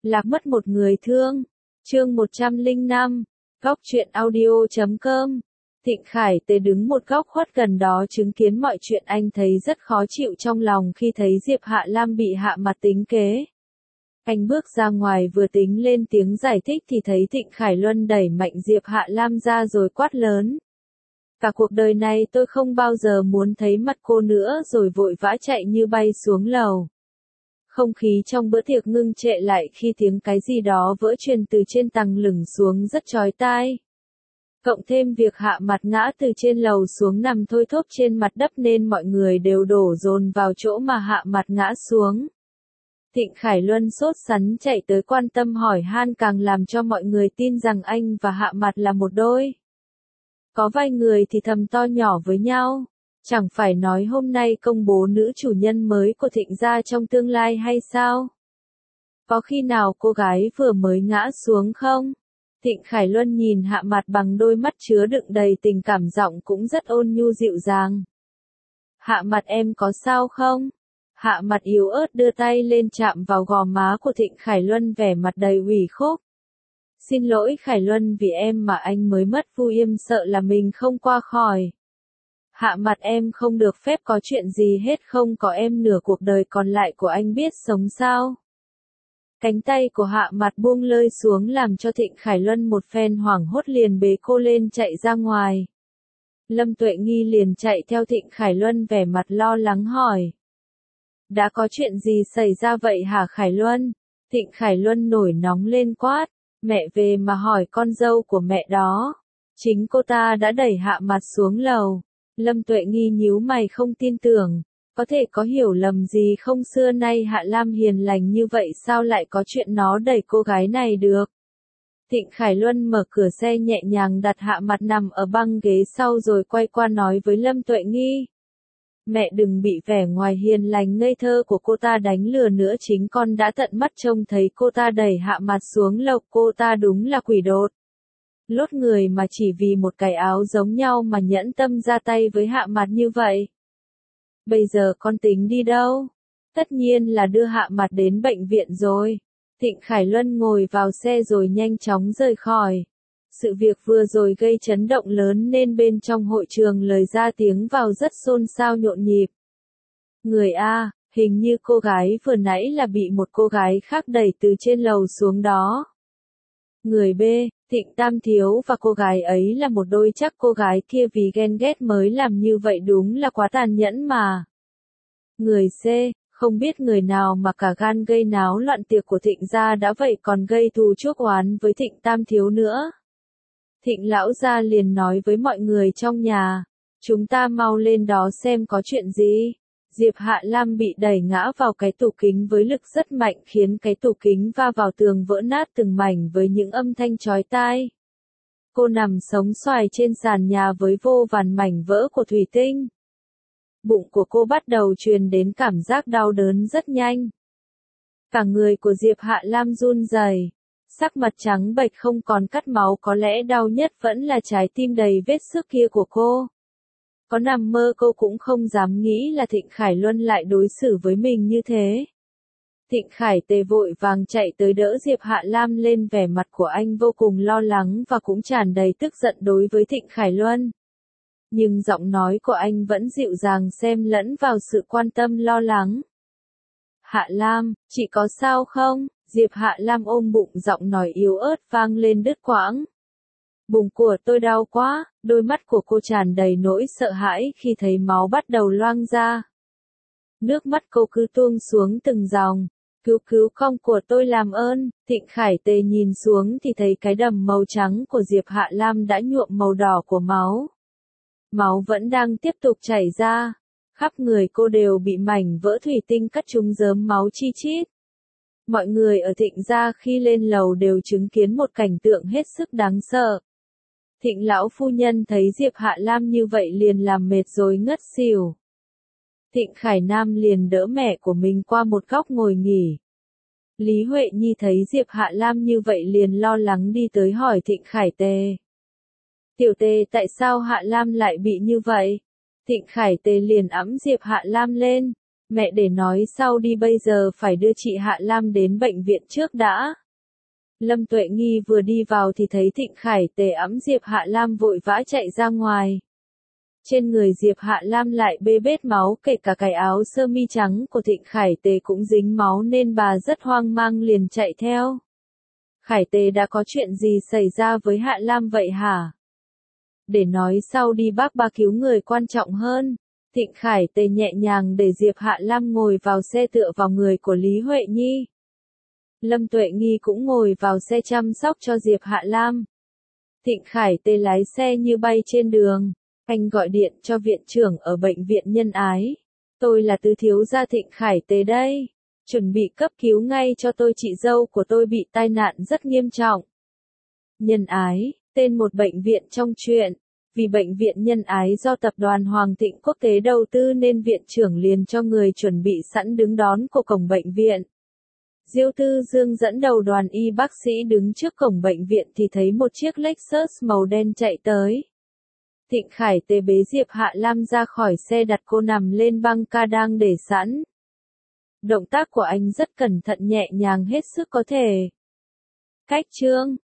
Lạc mất một người thương. Chương 105. Góc truyện audio.com. Thịnh Khải Tề đứng một góc khuất gần đó chứng kiến mọi chuyện, anh thấy rất khó chịu trong lòng khi thấy Diệp Hạ Lam bị hạ mặt tính kế. Anh bước ra ngoài vừa tính lên tiếng giải thích thì thấy Thịnh Khải Luân đẩy mạnh Diệp Hạ Lam ra rồi quát lớn. Cả cuộc đời này tôi không bao giờ muốn thấy mặt cô nữa, rồi vội vã chạy như bay xuống lầu. Không khí trong bữa tiệc ngưng trệ lại khi tiếng cái gì đó vỡ truyền từ trên tầng lửng xuống rất chói tai. Cộng thêm việc hạ mặt ngã từ trên lầu xuống nằm thôi thóp trên mặt đất nên mọi người đều đổ dồn vào chỗ mà hạ mặt ngã xuống. Thịnh Khải Luân sốt sắng chạy tới quan tâm hỏi han càng làm cho mọi người tin rằng anh và hạ mặt là một đôi. Có vài người thì thầm to nhỏ với nhau. Chẳng phải nói hôm nay công bố nữ chủ nhân mới của Thịnh gia trong tương lai hay sao? Có khi nào cô gái vừa mới ngã xuống không? Thịnh Khải Luân nhìn hạ mặt bằng đôi mắt chứa đựng đầy tình cảm, giọng cũng rất ôn nhu dịu dàng. Hạ mặt em có sao không? Hạ mặt yếu ớt đưa tay lên chạm vào gò má của Thịnh Khải Luân vẻ mặt đầy ủy khuất. Xin lỗi Khải Luân, vì em mà anh mới mất vui, em sợ là mình không qua khỏi. Hạ mặt em không được phép có chuyện gì hết, không có em nửa cuộc đời còn lại của anh biết sống sao? Cánh tay của hạ mặt buông lơi xuống làm cho Thịnh Khải Luân một phen hoảng hốt liền bế cô lên chạy ra ngoài. Lâm Tuệ Nghi liền chạy theo Thịnh Khải Luân vẻ mặt lo lắng hỏi. Đã có chuyện gì xảy ra vậy hả Khải Luân? Thịnh Khải Luân nổi nóng lên quát. Mẹ về mà hỏi con dâu của mẹ đó. Chính cô ta đã đẩy hạ mặt xuống lầu. Lâm Tuệ Nghi nhíu mày không tin tưởng. Có thể có hiểu lầm gì không, xưa nay Hạ Lam hiền lành như vậy sao lại có chuyện nó đẩy cô gái này được? Thịnh Khải Luân mở cửa xe nhẹ nhàng đặt hạ mặt nằm ở băng ghế sau rồi quay qua nói với Lâm Tuệ Nghi. Mẹ đừng bị vẻ ngoài hiền lành ngây thơ của cô ta đánh lừa nữa, chính con đã tận mắt trông thấy cô ta đẩy hạ mặt xuống lầu, cô ta đúng là quỷ đột. Lốt người mà chỉ vì một cái áo giống nhau mà nhẫn tâm ra tay với hạ mặt như vậy. Bây giờ con tính đi đâu? Tất nhiên là đưa hạ mặt đến bệnh viện rồi. Thịnh Khải Luân ngồi vào xe rồi nhanh chóng rời khỏi. Sự việc vừa rồi gây chấn động lớn nên bên trong hội trường lời ra tiếng vào rất xôn xao nhộn nhịp. Người A, hình như cô gái vừa nãy là bị một cô gái khác đẩy từ trên lầu xuống đó. Người B, Thịnh Tam Thiếu và cô gái ấy là một đôi, chắc cô gái kia vì ghen ghét mới làm như vậy, đúng là quá tàn nhẫn mà. Người C, không biết người nào mà cả gan gây náo loạn tiệc của Thịnh gia đã vậy còn gây thù chuốc oán với Thịnh Tam Thiếu nữa. Thịnh lão gia liền nói với mọi người trong nhà, chúng ta mau lên đó xem có chuyện gì. Diệp Hạ Lam bị đẩy ngã vào cái tủ kính với lực rất mạnh khiến cái tủ kính va vào tường vỡ nát từng mảnh với những âm thanh chói tai. Cô nằm sống xoài trên sàn nhà với vô vàn mảnh vỡ của thủy tinh. Bụng của cô bắt đầu truyền đến cảm giác đau đớn rất nhanh. Cả người của Diệp Hạ Lam run rẩy, sắc mặt trắng bệch không còn cắt máu, có lẽ đau nhất vẫn là trái tim đầy vết xước kia của cô. Có nằm mơ cô cũng không dám nghĩ là Thịnh Khải Luân lại đối xử với mình như thế. Thịnh Khải Tề vội vàng chạy tới đỡ Diệp Hạ Lam lên, vẻ mặt của anh vô cùng lo lắng và cũng tràn đầy tức giận đối với Thịnh Khải Luân. Nhưng giọng nói của anh vẫn dịu dàng xen lẫn vào sự quan tâm lo lắng. Hạ Lam, chị có sao không? Diệp Hạ Lam ôm bụng, giọng nói yếu ớt vang lên đứt quãng. Bụng của tôi đau quá, đôi mắt của cô tràn đầy nỗi sợ hãi khi thấy máu bắt đầu loang ra. Nước mắt cô cứ tuôn xuống từng dòng. Cứu con của tôi làm ơn. Thịnh Khải Tề nhìn xuống thì thấy cái đầm màu trắng của Diệp Hạ Lam đã nhuộm màu đỏ của máu. Máu vẫn đang tiếp tục chảy ra. Khắp người cô đều bị mảnh vỡ thủy tinh cắt trúng rớm máu chi chít. Mọi người ở Thịnh gia khi lên lầu đều chứng kiến một cảnh tượng hết sức đáng sợ. Thịnh lão phu nhân thấy Diệp Hạ Lam như vậy liền làm mệt rồi ngất xỉu. Thịnh Khải Nam liền đỡ mẹ của mình qua một góc ngồi nghỉ. Lý Huệ Nhi thấy Diệp Hạ Lam như vậy liền lo lắng đi tới hỏi Thịnh Khải Tề. Tiểu Tề, tại sao Hạ Lam lại bị như vậy? Thịnh Khải Tề liền ẵm Diệp Hạ Lam lên. Mẹ để nói sau đi, bây giờ phải đưa chị Hạ Lam đến bệnh viện trước đã. Lâm Tuệ Nghi vừa đi vào thì thấy Thịnh Khải Tề ẵm Diệp Hạ Lam vội vã chạy ra ngoài. Trên người Diệp Hạ Lam lại bê bết máu, kể cả cái áo sơ mi trắng của Thịnh Khải Tề cũng dính máu nên bà rất hoang mang liền chạy theo. Khải Tề, đã có chuyện gì xảy ra với Hạ Lam vậy hả? Để nói sau đi bác, bà cứu người quan trọng hơn. Thịnh Khải Tề nhẹ nhàng để Diệp Hạ Lam ngồi vào xe tựa vào người của Lý Huệ Nhi. Lâm Tuệ Nghi cũng ngồi vào xe chăm sóc cho Diệp Hạ Lam. Thịnh Khải Tề lái xe như bay trên đường. Anh gọi điện cho viện trưởng ở bệnh viện Nhân Ái. Tôi là tứ thiếu gia Thịnh Khải Tề đây. Chuẩn bị cấp cứu ngay cho tôi, chị dâu của tôi bị tai nạn rất nghiêm trọng. Nhân Ái, tên một bệnh viện trong truyện. Vì bệnh viện Nhân Ái do tập đoàn Hoàng Thịnh Quốc tế đầu tư nên viện trưởng liền cho người chuẩn bị sẵn đứng đón của cổng bệnh viện. Diêu Tư Dương dẫn đầu đoàn y bác sĩ đứng trước cổng bệnh viện thì thấy một chiếc Lexus màu đen chạy tới. Thịnh Khải Tề bế Diệp Hạ Lam ra khỏi xe, đặt cô nằm lên băng ca đang để sẵn. Động tác của anh rất cẩn thận, nhẹ nhàng hết sức có thể. Cách chương